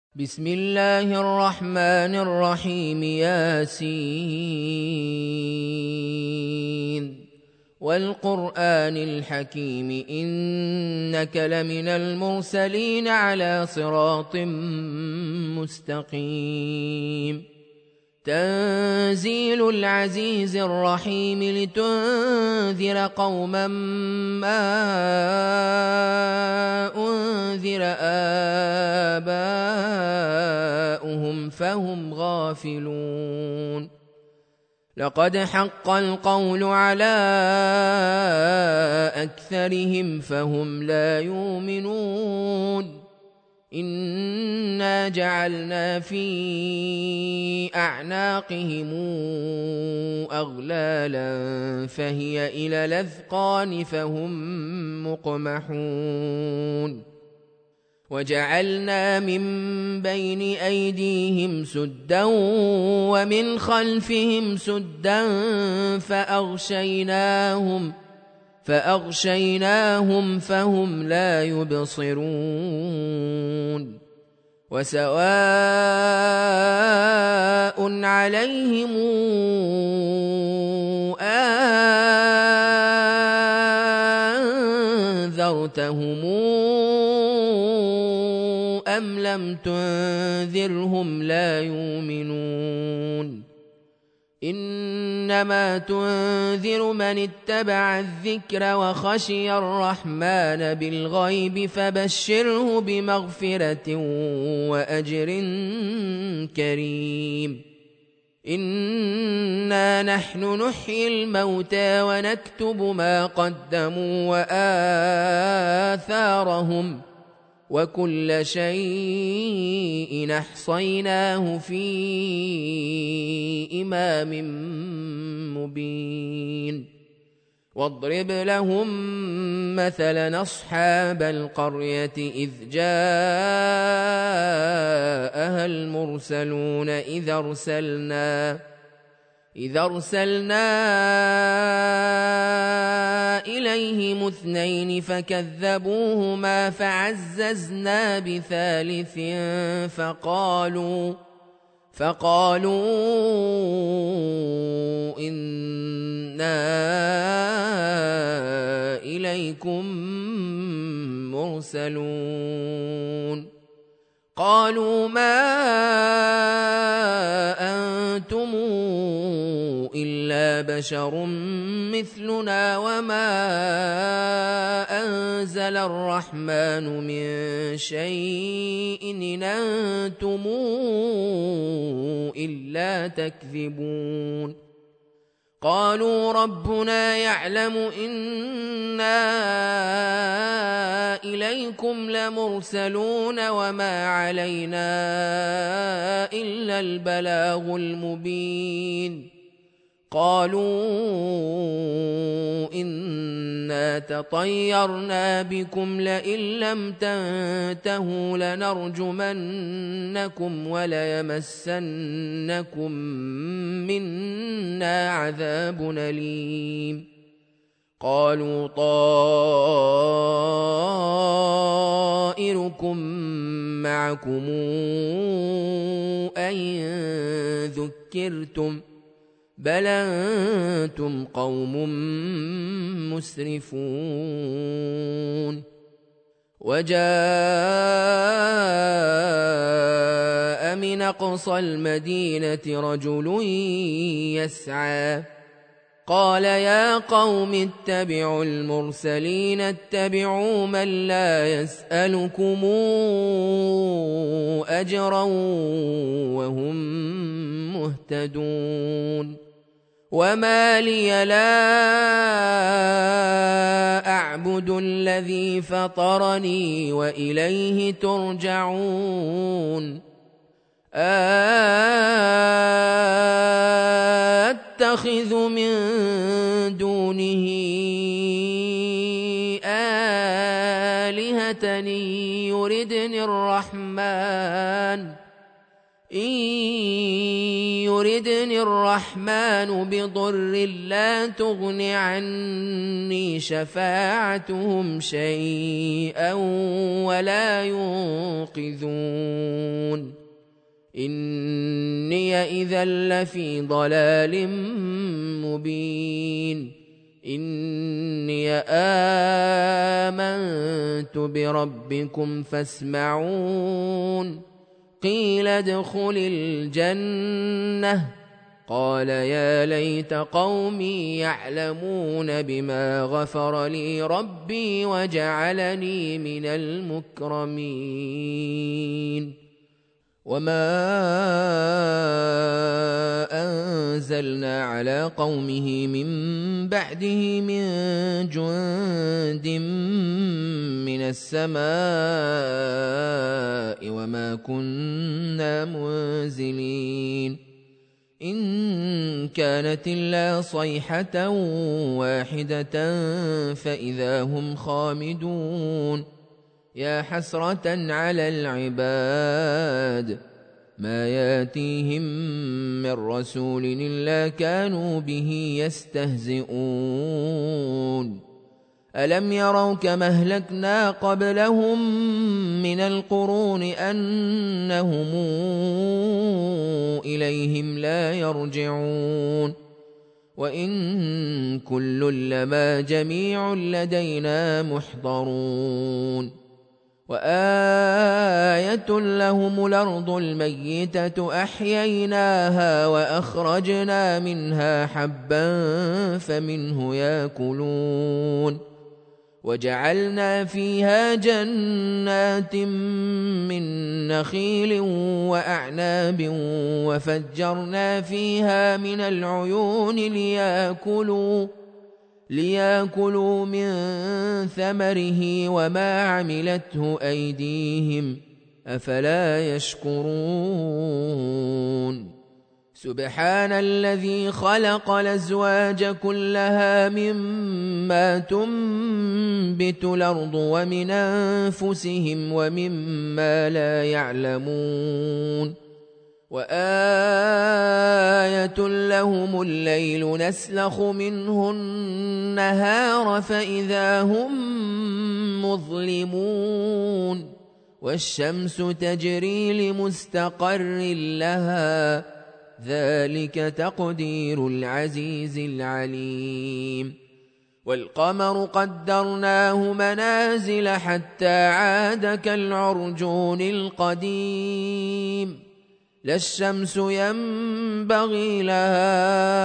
بسم الله الرحمن الرحيم ياسين والقرآن الحكيم إنك لمن المرسلين على صراط مستقيم تنزيل العزيز الرحيم لتنذر قوما ما أنذر آباؤهم فهم غافلون لقد حق القول على أكثرهم فهم لا يؤمنون إنا جعلنا في أعناقهم أغلالا فهي إلى الأذقان فهم مقمحون وجعلنا من بين أيديهم سدا ومن خلفهم سدا فأغشيناهم فهم لا يبصرون وسواء عليهم أنذرتهم أم لم تنذرهم لا يؤمنون إنما تنذر من اتبع الذكر وخشي الرحمن بالغيب فبشره بمغفرة وأجر كريم إنا نحن نحيي الموتى ونكتب ما قدموا وآثارهم وكل شيء أحصيناه في إمام مبين واضرب لهم مثلا أصحاب القرية إذ جاءها المرسلون إذ أرسلنا إليهم اثنين فكذبوهما فعززنا بثالث فقالوا إنا إليكم مرسلون قالوا ما أنتم إلا بشر مثلنا وما أنزل الرحمن من شيء إن أنتم إلا تكذبون قالوا ربنا يعلم إنا إليكم لمرسلون وما علينا إلا البلاغ المبين قالوا إنا تطيرنا بكم لئن لم تنتهوا لنرجمنكم وليمسنكم منا عذاب أليم قالوا طائركم معكم أئن ذكرتم بل أنتم قوم مسرفون وجاء من أقصى المدينة رجل يسعى قال يا قوم اتبعوا المرسلين اتبعوا من لا يسألكم أجرا وهم مهتدون وما لي لا أعبد الذي فطرني وإليه ترجعون أتخذ من دونه آلهة يردني الرحمن إن يردني الرحمن بضر لا تغن عني شفاعتهم شيئا ولا ينقذون إني إذا لفي ضلال مبين إني آمنت بربكم فاسمعون قيل ادخل الجنة قال يا ليت قومي يعلمون بما غفر لي ربي وجعلني من المكرمين وما أنزلنا على قومه من بعده من جند من السماء وما كنا منزلين إن كانت إلا صيحة واحدة فإذا هم خامدون يا حسرة على العباد ما ياتيهم من رسول إلا كانوا به يستهزئون ألم يروا كما أهلكنا قبلهم من القرون أنهم إليهم لا يرجعون وإن كل لما جميع لدينا محضرون وآية لهم الأرض الميتة أحييناها وأخرجنا منها حبا فمنه يأكلون وجعلنا فيها جنات من نخيل وأعناب وفجرنا فيها من العيون ليأكلوا من ثمره وما عملته أيديهم أفلا يشكرون سبحان الذي خلق الأزواج كلها مما تنبت الأرض ومن أنفسهم ومما لا يعلمون وآية لهم الليل نسلخ منه النهار فإذا هم مظلمون والشمس تجري لمستقر لها ذلك تقدير العزيز العليم والقمر قدرناه منازل حتى عاد كالعرجون القديم لا الشمس ينبغي لها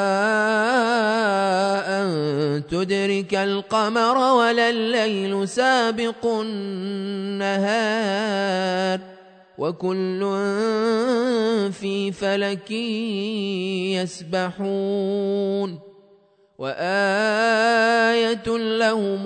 أن تدرك القمر ولا الليل سابق النهار وكل في فلك يسبحون وآية لهم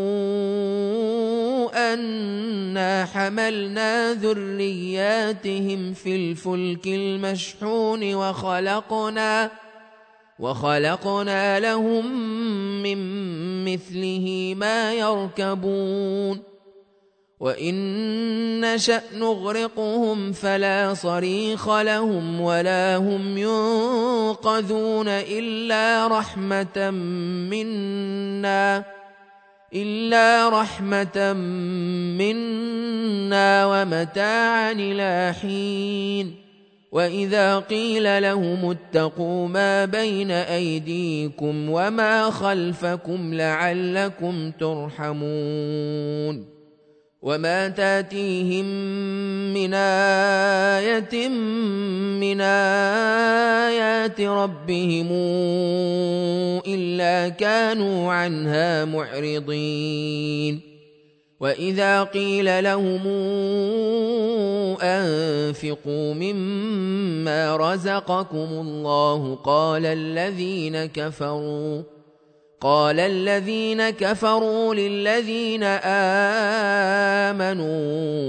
أنا حملنا ذرياتهم في الفلك المشحون وخلقنا لهم من مثله ما يركبون وإن نشأ نغرقهم فلا صريخ لهم ولا هم ينقذون إلا رحمة منا ومتاعا إلى حين وإذا قيل لهم اتقوا ما بين أيديكم وما خلفكم لعلكم ترحمون وما تاتيهم من آية من آيات ربهم إلا كانوا عنها معرضين وإذا قيل لهم أنفقوا مما رزقكم الله قال الذين كفروا للذين آمنوا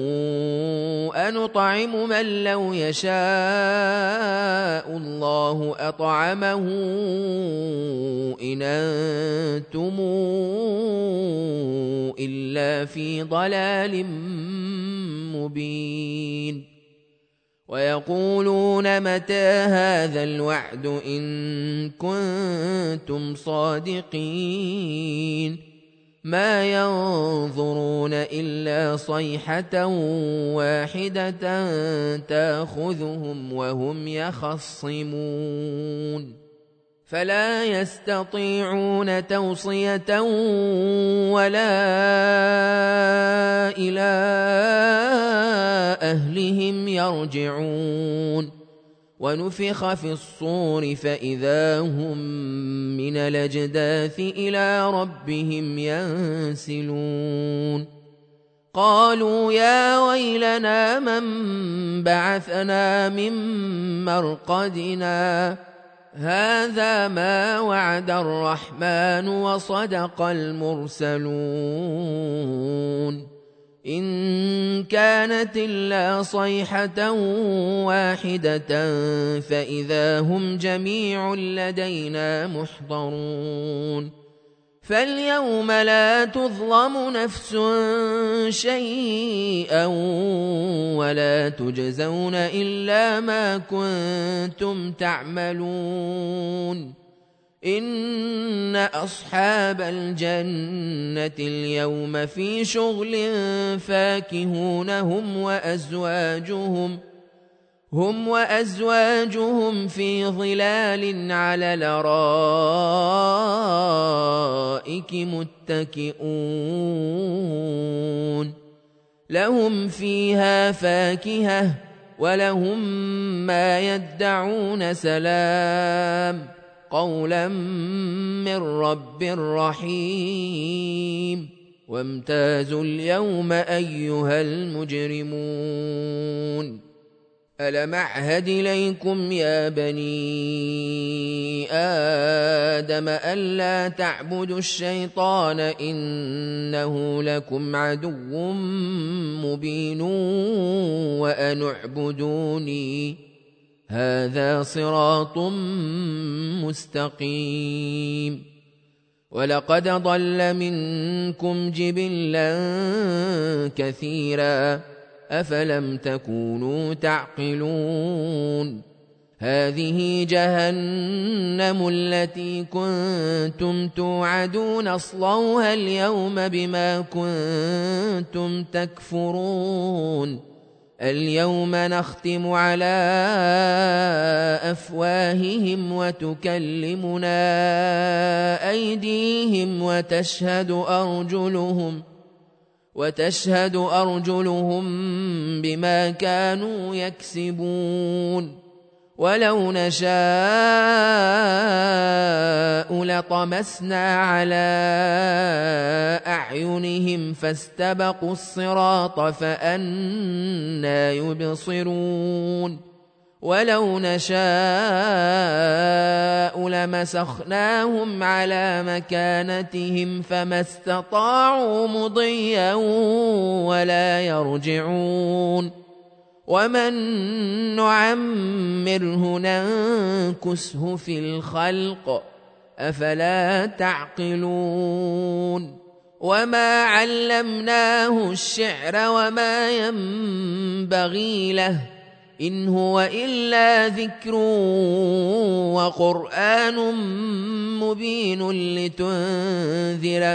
أنطعم من لو يشاء الله أطعمه إن أنتم إلا في ضلال مبين ويقولون متى هذا الوعد إن كنتم صادقين ما ينظرون إلا صيحة واحدة تأخذهم وهم يخصمون فلا يستطيعون توصية ولا إلى أهلهم يرجعون ونفخ في الصور فإذا هم من الأجداث إلى ربهم ينسلون قالوا يا ويلنا من بعثنا من مرقدنا هذا ما وعد الرحمن وصدق المرسلون إن كانت إلا صيحة واحدة فإذا هم جميع لدينا محضرون فاليوم لا تظلم نفس شيئا ولا تجزون إلا ما كنتم تعملون إن أصحاب الجنة اليوم في شغل فاكهون هم وأزواجهم في ظلال على الأرائك متكئون لهم فيها فاكهة ولهم ما يدعون سلام قولا من رب رحيم وامتازوا اليوم أيها المجرمون ألم أعهد إليكم يا بني آدم ألا تعبدوا الشيطان إنه لكم عدو مبين وأن اعبدوني هذا صراط مستقيم ولقد ضل منكم جبلا كثيرا أفلم تكونوا تعقلون هذه جهنم التي كنتم توعدون اصلوها اليوم بما كنتم تكفرون اليوم نختم على أفواههم وتكلمنا أيديهم وتشهد أرجلهم بما كانوا يكسبون ولو نشاء لطمسنا على أعينهم فاستبقوا الصراط فأنى يبصرون ولو نشاء لمسخناهم على مكانتهم فما استطاعوا مضيا ولا يرجعون ومن نعمره ننكسه في الخلق أفلا تعقلون وما علمناه الشعر وما ينبغي له إن هو إلا ذكر وقرآن مبين لتنذر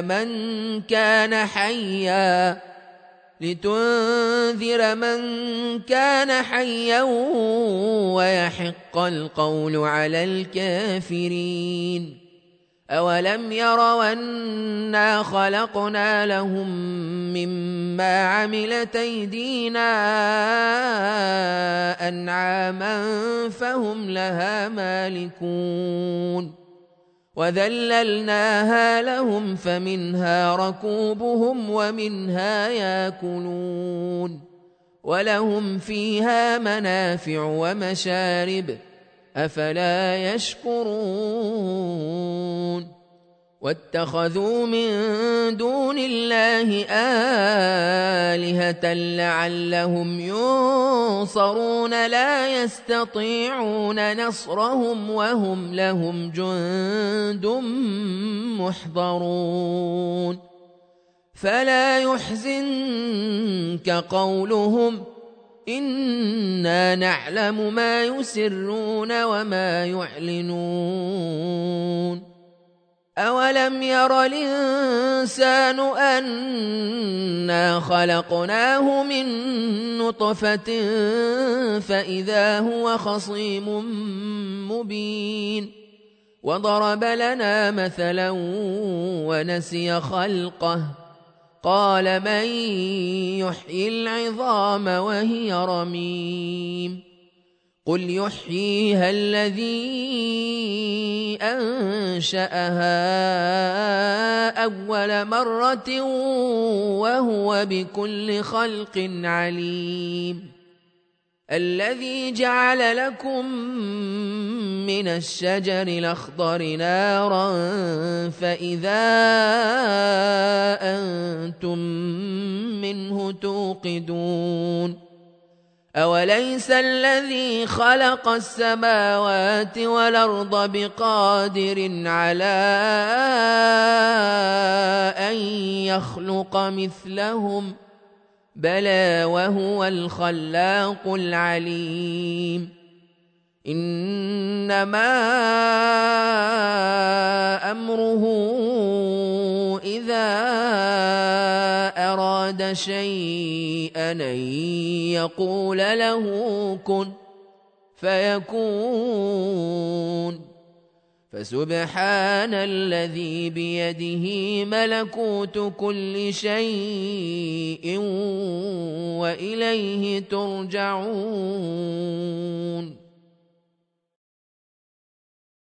من كان حيا ويحق القول على الكافرين أولم يروا أنا خلقنا لهم مما عملت أيدينا أنعاما فهم لها مالكون وذللناها لهم فمنها ركوبهم ومنها ياكلون ولهم فيها منافع ومشارب أفلا يشكرون واتخذوا من دون الله آلهة لعلهم ينصرون لا يستطيعون نصرهم وهم لهم جند محضرون فلا يحزنك قولهم إنا نعلم ما يسرون وما يعلنون أولم ير الإنسان أنا خلقناه من نطفة فإذا هو خصيم مبين وضرب لنا مثلا ونسي خلقه قال من يحيي العظام وهي رميم قل يحييها الذي أنشأها أول مرة وهو بكل خلق عليم الذي جعل لكم من الشجر الأخضر نارا فإذا أنتم منه توقدون أوليس الذي خلق السماوات والأرض بقادر على أن يخلق مثلهم بلى وهو الخلاق العليم إنما أمره إذا أراد شيئا أن يقول له كن فيكون فسبحان الذي بيده ملكوت كل شيء وإليه ترجعون